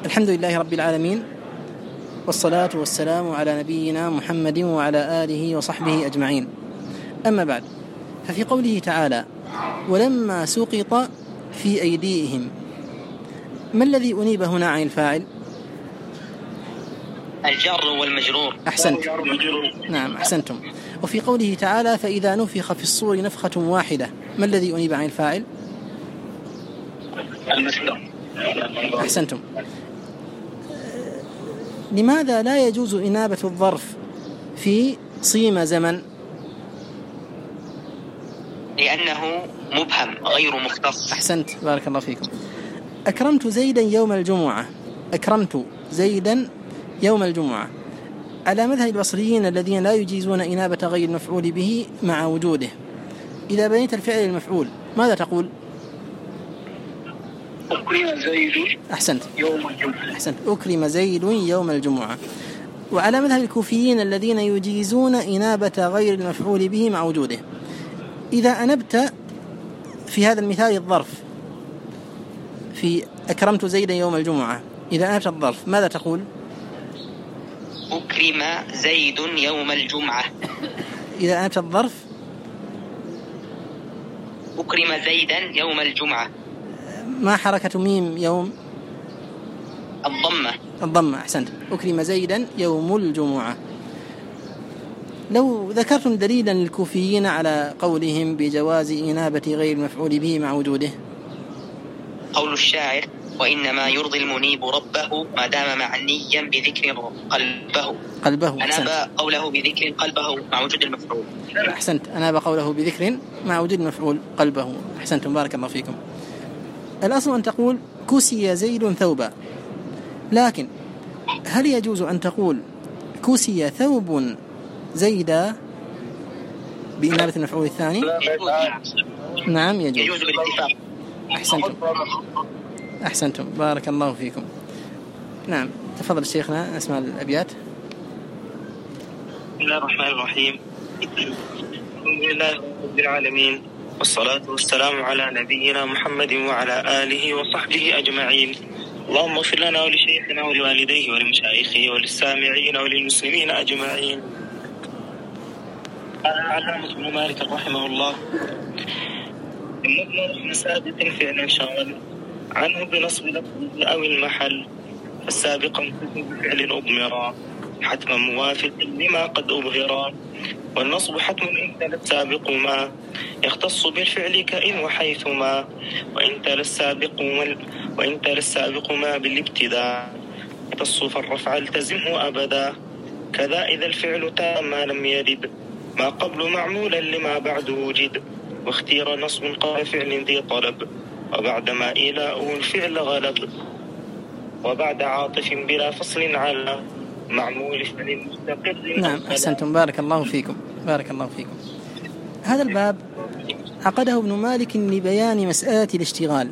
الحمد لله رب العالمين، والصلاة والسلام على نبينا محمد وعلى آله وصحبه أجمعين. أما بعد، ففي قوله تعالى ولما سقط في أيديهم، ما الذي أنيب هنا عن الفاعل؟ الجر والمجرور. أحسنت، نعم أحسنتم. وفي قوله تعالى فإذا نفخ في الصور نفخة واحدة، ما الذي أنيب عن الفاعل؟ المصدر. أحسنتم. لماذا لا يجوز إنابة الظرف في صيم زمن؟ لأنه مبهم غير مختص. أحسنت، بارك الله فيكم. أكرمت زيدا يوم الجمعة، أكرمت زيدا يوم الجمعة، على مذهب البصريين الذين لا يجيزون إنابة غير المفعول به مع وجوده. إذا بنيت الفعل المفعول ماذا تقول؟ أكرم زيد أحسنت يوم الجمعة. أحسنت، أكرم زيد يوم الجمعة. وعلى مذهب الكوفيين الذين يجيزون إنابة غير المفعول به مع وجوده. إذا أنبت في هذا المثال الظرف في أكرمت زيدا يوم الجمعة، إذا أنبت الظرف ماذا تقول؟ أكرم زيد يوم الجمعة. إذا أنبت الظرف أكرم زيدا يوم الجمعة. ما حركة ميم يوم؟ الضمة. أحسنت، أكرم زيدا يوم الجمعة. لو ذكرتم دليلا للكوفيين على قولهم بجواز إنابة غير المفعول به مع وجوده. قول الشاعر وإنما يرضي المنيب ربه ما دام معنيا بذكر قلبه. أناب قوله بذكر قلبه مع وجود المفعول. أحسنت، أناب قوله بذكر مع وجود المفعول قلبه. أحسنتم، بارك الله فيكم. الأصل أن تقول كسي زيد ثوبا، لكن هل يجوز أن تقول كسي ثوب زيدا بإنابة المفعول الثاني؟ نعم يجوز بالاتفاق. أحسنتم، بارك الله فيكم. نعم، تفضل شيخنا، اسمع الأبيات. بسم الله الرحمن الرحيم. الحمد لله رب العالمين، والصلاة والسلام على نبينا محمد وعلى آله وصحبه أجمعين. اللهم اغفر لنا ولشيخنا ولوالديه ولمشايخه وللسامعين وللمسلمين أجمعين. قال العلامة ابن مالك رحمه الله المضمر من سابق فعل شغل عنه بنصب لفظه أو المحل، فالسابق بفعل أضمرا حتما موافق لما قد أظهرا، والنصب حتم إن تلا السابق ما يختص بالفعل كإن وحيثما، وإن تلا السابق ما بالابتداء يختص فالرفع التزمه أبدا، كذا إذا الفعل تام ما لم يرد ما قبل معمولا لما بعد وجد، واختير نصب قال فعل ذي طلب وبعدما إيلاؤه الفعل غلب، وبعد عاطف بلا فصل على معمول فعل مستقر. نعم أحسنتم، بارك الله فيكم. هذا الباب عقده ابن مالك لبيان مسألة الاشتغال،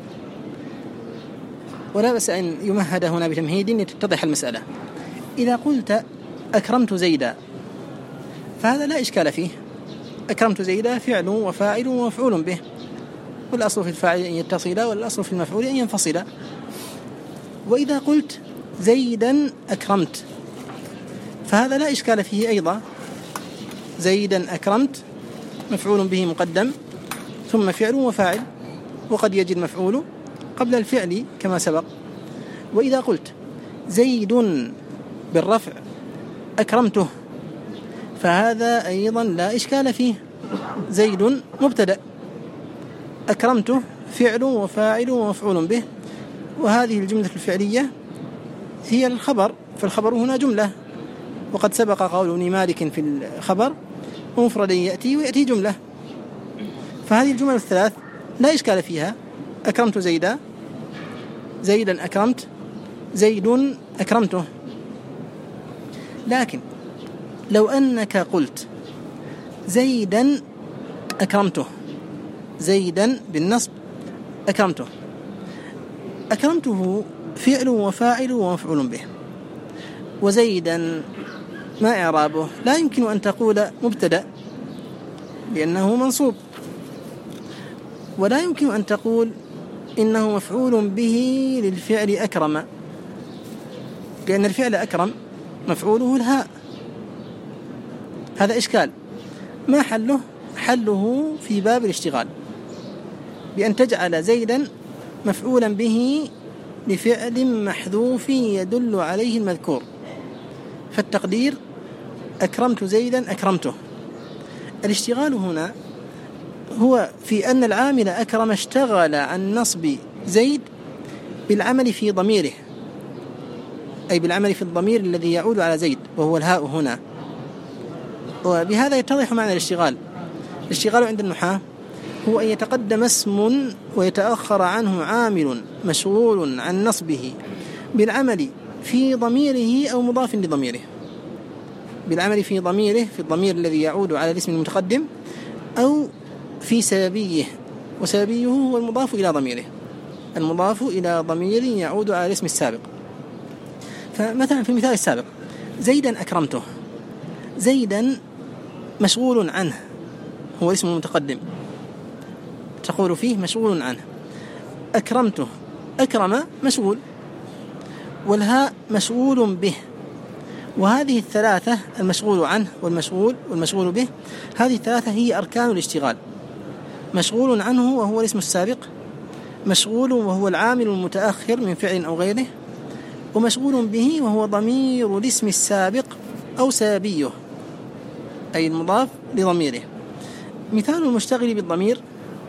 ولا بأس أن يمهد هنا بتمهيد لتتضح المسألة. إذا قلت أكرمت زيدا فهذا لا إشكال فيه، أكرمت زيدا فعل وفاعل ومفعول به، والأصل في الفاعل أن يتصل والأصل في المفعول أن ينفصل. وإذا قلت زيدا أكرمت فهذا لا إشكال فيه أيضا، زيدا أكرمت مفعول به مقدم ثم فعل وفاعل، وقد يجي المفعول قبل الفعل كما سبق. وإذا قلت زيد بالرفع أكرمته فهذا أيضا لا إشكال فيه، زيد مبتدأ أكرمته فعل وفاعل ومفعول به، وهذه الجملة الفعلية هي الخبر، فالخبر هنا جملة، وقد سبق قول ابن مالك في الخبر ومفردا يأتي ويأتي جملة، فهذه الجمل الثلاث لا إشكال فيها، أكرمت زيدا، زيدا أكرمت، زيد أكرمته. لكن لو أنك قلت زيدا أكرمته، زيدا بالنصب أكرمته فعل وفاعل ومفعول به، وزيدا ما إعرابه؟ لا يمكن أن تقول مبتدأ لأنه منصوب، ولا يمكن أن تقول إنه مفعول به للفعل أكرم لأن الفعل أكرم مفعوله الهاء. هذا إشكال. ما حله؟ حله في باب الاشتغال، بأن تجعل زيدا مفعولا به لفعل محذوف يدل عليه المذكور، فالتقدير أكرمت زيدا أكرمته. الاشتغال هنا هو في أن العامل أكرم اشتغل عن نصب زيد بالعمل في ضميره، أي بالعمل في الضمير الذي يعود على زيد وهو الهاء هنا. وبهذا يتضح معنى الاشتغال. الاشتغال عند النحاة هو أن يتقدم اسم ويتأخر عنه عامل مشغول عن نصبه بالعمل في ضميره أو مضاف لضميره، بالعمل في ضميره، في الضمير الذي يعود على الاسم المتقدم، أو في سببيه، وسببيه هو المضاف إلى ضميره، المضاف إلى ضمير يعود على الاسم السابق. فمثلا في المثال السابق زيدا أكرمته، زيدا مشغول عنه هو اسم المتقدم، تقول فيه مشغول عنه. أكرمته، أكرم مشغول، والهاء مشغول به، وهذه الثلاثة المشغول عنه والمشغول به، هذه الثلاثة هي أركان الاشتغال. مشغول عنه وهو الاسم السابق، مشغول وهو العامل المتأخر من فعل أو غيره، ومشغول به وهو ضمير الاسم السابق أو سابيه أي المضاف لضميره. مثال المشتغل بالضمير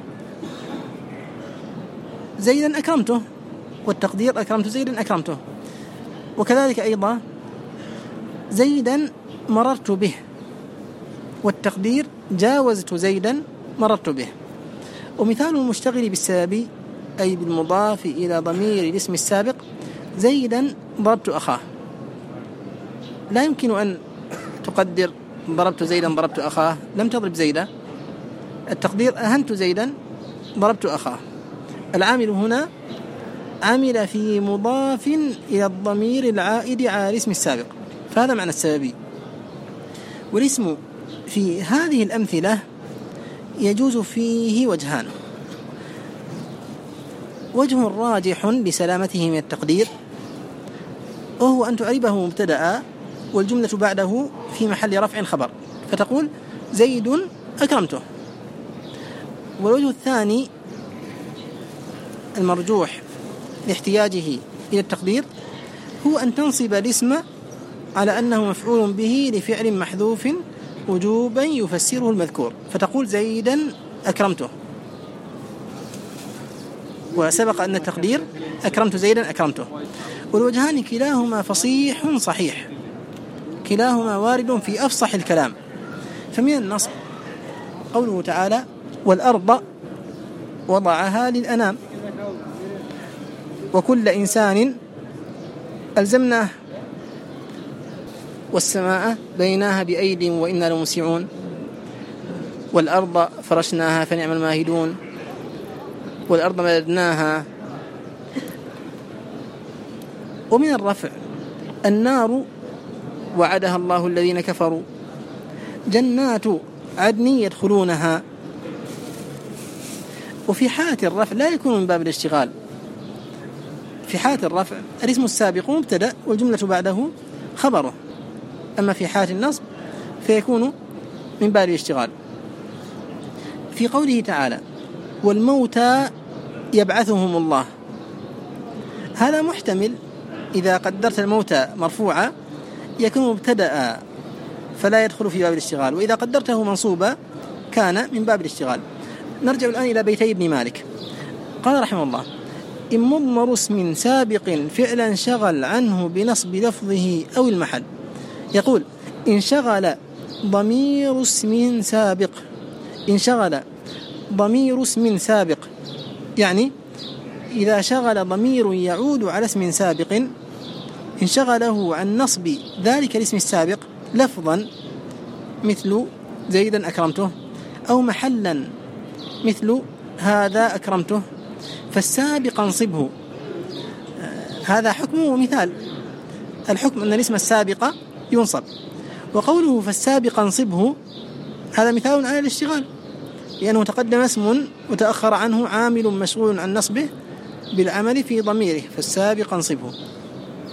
زيدا أكرمته، والتقدير أكرمت زيدا أكرمته. وكذلك أيضا زيدا مررت به، والتقدير جاوزت زيدا مررت به. ومثال المشتغل بالسابي أي بالمضاف إلى ضمير الاسم السابق زيدا ضربت أخاه. لا يمكن أن تقدر ضربت زيدا ضربت أخاه، لم تضرب زيدا. التقدير أهنت زيدا ضربت أخاه. العامل هنا عمل في مضاف إلى الضمير العائد على الاسم السابق، فهذا معنى السببي. والاسم في هذه الأمثلة يجوز فيه وجهان: وجه راجح لسلامته من التقدير، وهو أن تعربه مبتدأ والجملة بعده في محل رفع خبر، فتقول زيد أكرمته. والوجه الثاني المرجوح لاحتياجه إلى التقدير هو أن تنصب الاسم على أنه مفعول به لفعل محذوف وجوبا يفسره المذكور، فتقول زيدا أكرمته. وسبق أن التقدير أكرمت زيدا أكرمته. والوجهان كلاهما فصيح صحيح، كلاهما وارد في أفصح الكلام. فمن النصب قوله تعالى والأرض وضعها للأنام، وكل إنسان ألزمناه، والسماء بنيناها بأيد وإنا لموسعون، والأرض فرشناها فنعم الماهدون، والأرض مددناها. ومن الرفع النار وعدها الله الذين كفروا، جنات عدن يدخلونها. وفي حالة الرفع لا يكون من باب الاشتغال، في حالة الرفع الاسم السابق مبتدأ والجملة بعده خبره، أما في حالة النصب فيكون من باب الاشتغال. في قوله تعالى والموتى يبعثهم الله، هذا محتمل إذا قدرت الموتى مرفوعا يكون مبتدأ فلا يدخل في باب الاشتغال، وإذا قدرته منصوبا كان من باب الاشتغال. نرجع الآن إلى بيتي ابن مالك. قال رحمه الله إن مضمر اسم سابق فعلا شغل عنه بنصب لفظه أو المحل. يقول إن شغل ضمير اسم سابق، إن شغل ضمير اسم سابق، يعني إذا شغل ضمير يعود على اسم سابق انشغله عن نصب ذلك الاسم السابق لفظا مثل زيدا أكرمته، أو محلا مثل هذا أكرمته، فالسابق انصبه. هذا حكم ومثال. الحكم أن الاسم السابق ينصب، وقوله فالسابق انصبه هذا مثال على الاشتغال، لأنه تقدم اسم وتأخر عنه عامل مشغول عن نصبه بالعمل في ضميره، فالسابق انصبه.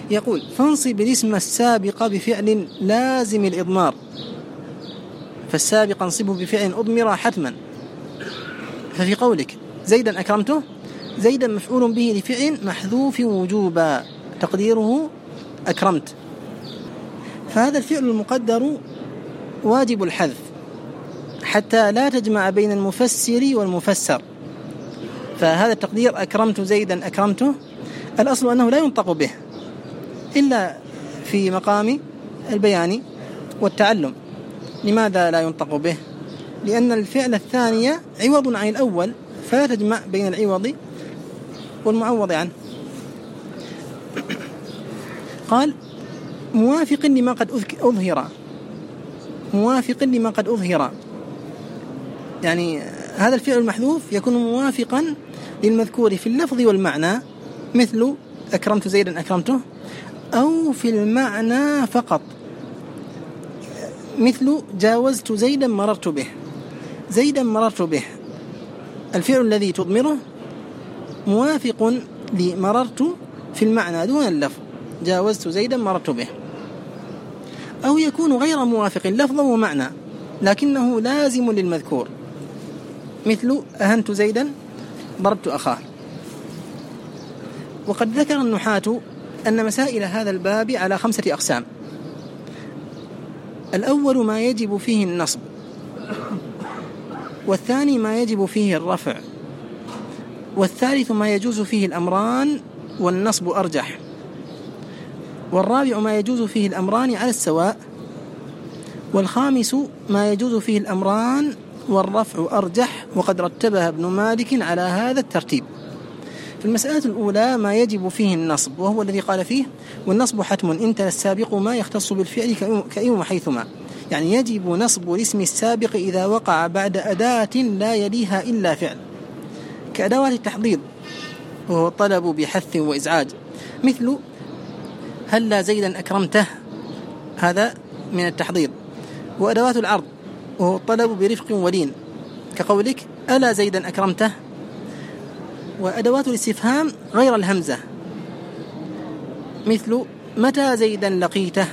يقول فانصب الاسم السابق بفعل لازم الإضمار، فالسابق انصبه بفعل أضمر حتما. ففي قولك زيدا أكرمته، زيدا مفعول به لفعل محذوف وجوبا تقديره أكرمت، فهذا الفعل المقدر واجب الحذف حتى لا تجمع بين المفسر والمفسر. فهذا التقدير أكرمت زيدا أكرمته الأصل أنه لا ينطق به إلا في مقام البيان والتعلم. لماذا لا ينطق به؟ لأن الفعل الثاني عوض عن الأول، فلا تجمع بين العوض والمعوض عنه. قال موافق لما قد أظهر، موافق لما قد أظهر، يعني هذا الفعل المحذوف يكون موافقا للمذكور في اللفظ والمعنى، مثل أكرمت زيدا أكرمته، أو في المعنى فقط، مثل جاوزت زيدا مررت به. زيدا مررت به الفعل الذي تضمره موافق لمررت في المعنى دون اللفظ، جاوزت زيدا مررت به. أو يكون غير موافق لفظا ومعنى لكنه لازم للمذكور، مثل أهنت زيدا ضربت أخاه. وقد ذكر النحاة أن مسائل هذا الباب على 5 أقسام. الأول ما يجب فيه النصب، والثاني ما يجب فيه الرفع، والثالث ما يجوز فيه الأمران والنصب أرجح، والرابع ما يجوز فيه الأمران على السواء، والخامس ما يجوز فيه الأمران والرفع أرجح، وقد رتبها ابن مالك على هذا الترتيب. في المسألة الأولى ما يجب فيه النصب، وهو الذي قال فيه والنصب حتم إن تلا السابق ما يختص بالفعل كأي وحيثما، يعني يجب نصب الاسم السابق إذا وقع بعد أداة لا يليها إلا فعل، كأدوات التحضيض وهو الطلب بحث وإزعاج، مثل هلا زيدا أكرمته، هذا من التحضيض. وأدوات العرض وهو الطلب برفق ولين، كقولك ألا زيدا أكرمته. وأدوات الاستفهام غير الهمزة، مثل متى زيدا لقيته.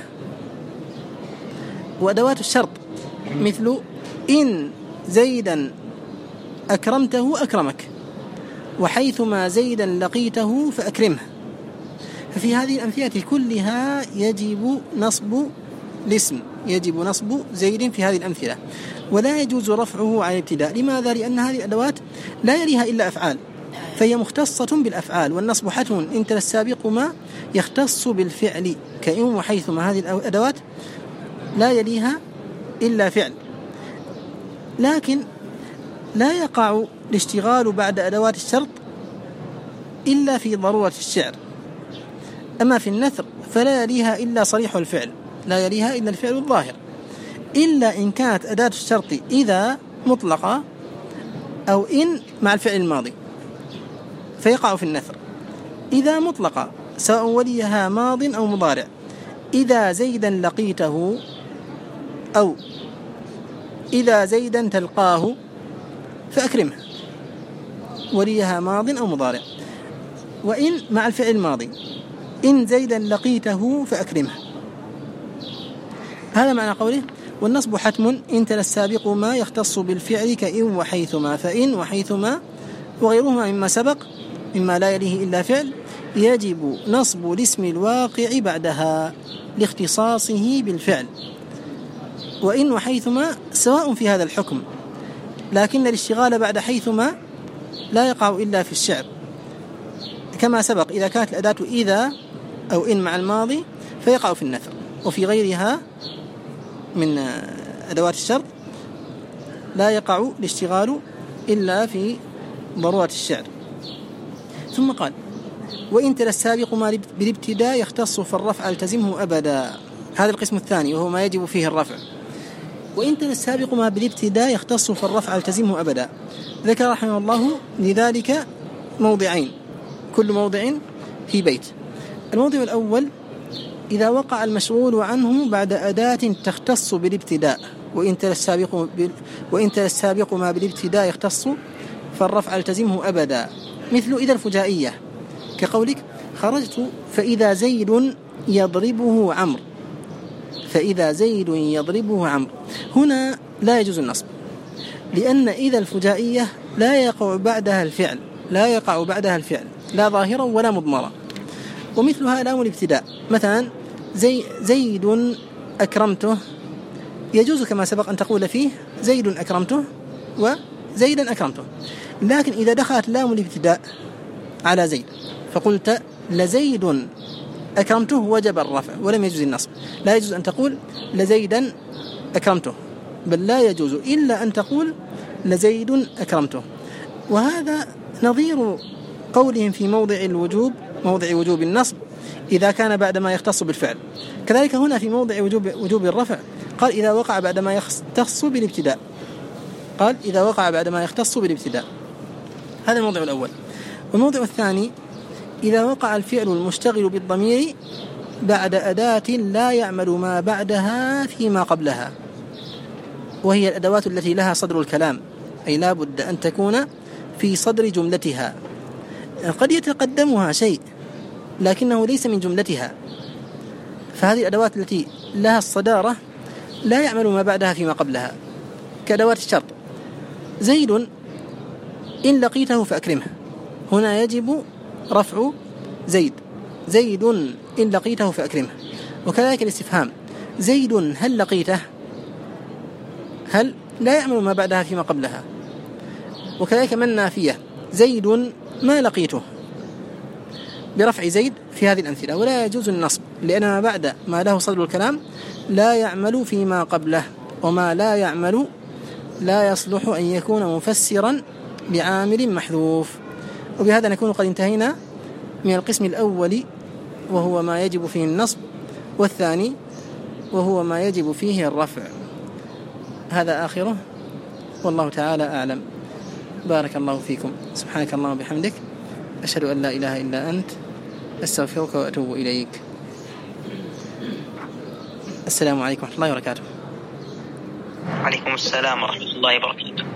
وأدوات الشرط مثل إن زيدا أكرمته أكرمك، وحيثما زيدا لقيته فأكرمه. ففي هذه الأمثلة كلها يجب نصب الاسم، يجب نصب زيد في هذه الأمثلة، ولا يجوز رفعه على الابتداء. لماذا؟ لأن هذه الأدوات لا يليها إلا أفعال، فهي مختصة بالأفعال، والنصب حتم إن تلا السابق ما يختص بالفعل كإن وحيثما. هذه الأدوات لا يليها إلا فعل، لكن لا يقع الاشتغال بعد أدوات الشرط إلا في ضرورة الشعر. أما في النثر فلا يليها إلا صريح الفعل، لا يليها إلا الفعل الظاهر، إلا إن كانت أداة الشرط إذا مطلقة أو إن مع الفعل الماضي فيقع في النثر. إذا مطلقة سواء وليها ماض أو مضارع، إذا زيدا لقيته، أو إذا زيدا تلقاه فأكرمه، وليها ماض أو مضارع. وإن مع الفعل الماضي، إن زيدا لقيته فأكرمه. هذا معنى قوله والنصب حتم إن تلا السابق ما يختص بالفعل كإن وحيثما. فإن وحيثما وغيرهما مما سبق مما لا يليه إلا فعل يجب نصب الاسم الواقع بعدها لاختصاصه بالفعل. وإن وحيثما سواء في هذا الحكم، لكن الاشتغال بعد حيثما لا يقع إلا في الشعر، كما سبق إذا كانت الأداة إذا أو إن مع الماضي فيقع في النثر، وفي غيرها من أدوات الشرط لا يقع الاشتغال إلا في ضرورة الشعر. ثم قال وإن تلا السابق ما بالابتداء يختص فالرفع التزمه أبدا. هذا القسم الثاني وهو ما يجب فيه الرفع. وإن تلا السابق ما بالابتداء يختص فالرفع التزمه أبدا. ذكر رحمه الله لذلك موضعين، كل موضع في بيت. الموضع الأول إذا وقع المشغول عنه بعد أداة تختص بالابتداء، وإن تلا السابق ما بالابتداء يختص فالرفع التزمه أبدا، مثل إذا الفجائية، كقولك خرجت فإذا زيد يضربه عمرو، فإذا زيد يضربه عمرو، هنا لا يجوز النصب، لأن إذا الفجائية لا يقع بعدها الفعل، لا ظاهرا ولا مضمرا، ومثلها لام الابتداء. مثلا زيد أكرمته، يجوز كما سبق أن تقول فيه زيد أكرمته وزيدا أكرمته، لكن إذا دخلت لام الابتداء على زيد فقلت لزيد أكرمته وجب الرفع ولم يجوز النصب. لا يجوز أن تقول لزيدا أكرمته، بل لا يجوز إلا أن تقول لزيد أكرمته. وهذا نظير قولهم في موضع وجوب النصب إذا كان بعد ما يختص بالفعل. كذلك هنا في موضع وجوب الرفع قال إذا وقع بعد ما يختص بالابتداء، هذا الموضع الأول. والموضع الثاني إذا وقع الفعل المشتغل بالضمير بعد أداة لا يعمل ما بعدها فيما قبلها، وهي الأدوات التي لها صدر الكلام، أي لا بد أن تكون في صدر جملتها. قد يتقدمها شيء لكنه ليس من جملتها، فهذه الأدوات التي لها الصدارة لا يعمل ما بعدها فيما قبلها، كأدوات الشرط. زيد إن لقيته فأكرمه، هنا يجب رفع زيد إن لقيته فأكرمه. وكذلك الاستفهام زيد هل لقيته، هل لا يعمل ما بعدها فيما قبلها. وكذلك من نافية زيد ما لقيته، برفع زيد في هذه الأمثلة. ولا يجوز النصب لأن ما بعد ما له صدر الكلام لا يعمل فيما قبله، وما لا يعمل لا يصلح أن يكون مفسرا بعامل محذوف. وبهذا نكون قد انتهينا من القسم الأول وهو ما يجب فيه النصب، والثاني وهو ما يجب فيه الرفع. هذا آخره، والله تعالى أعلم. بارك الله فيكم. سبحانك اللهم وبحمدك، أشهد أن لا إله إلا أنت، أستغفرك وأتوب إليك. السلام عليكم ورحمة الله وبركاته. وعليكم السلام ورحمة الله وبركاته.